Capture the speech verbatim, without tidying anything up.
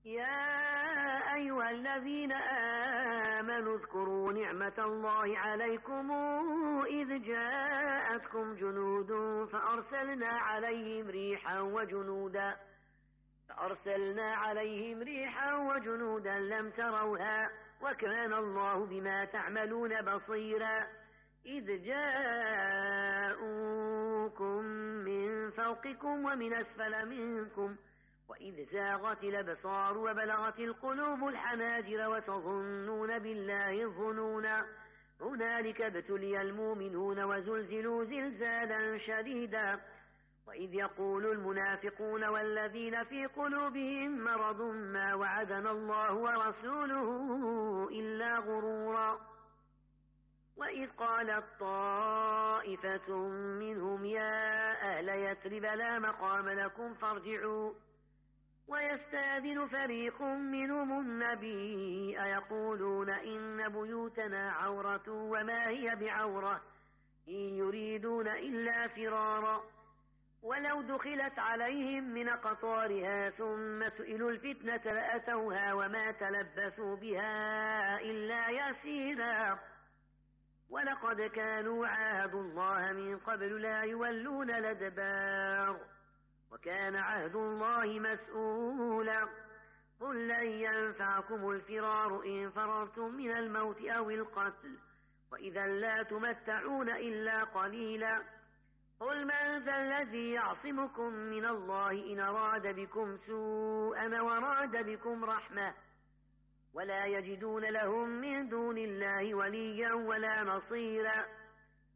يا أيها الذين آمنوا اذكروا نعمة الله عليكم إذ جاءتكم جنود فأرسلنا عليهم ريحا وجنودا فأرسلنا عليهم ريحا وجنودا لم تروها وكان الله بما تعملون بصيرا إذ جاءوكم من فوقكم ومن أسفل منكم وإذ زاغت الأبصار وبلغت القلوب الحناجر وتظنون بالله الظنونا هنالك ابتلي المؤمنون وزلزلوا زلزالا شديدا وإذ يقول المنافقون والذين في قلوبهم مرض ما وعدنا الله ورسوله إلا غرورا وإذ قالت طائفة منهم يا أهل يثرب لا مقام لكم فارجعوا ويستأذن فريق منهم النبي أيقولون إن بيوتنا عورة وما هي بعورة إن يريدون إلا فرارا ولو دخلت عليهم من أقطارها ثم سئلوا الفتنة لأتوها وما تلبثوا بها إلا يسيرا ولقد كانوا عاهدوا الله من قبل لا يولون الأدبار وكان عهد الله مسؤولا قل لن ينفعكم الفرار إن فررتم من الموت أو القتل وإذا لا تمتعون إلا قليلا قل من ذا الذي يعصمكم من الله إن أراد بكم سوءا وراد بكم رحمة ولا يجدون لهم من دون الله وليا ولا نصيرا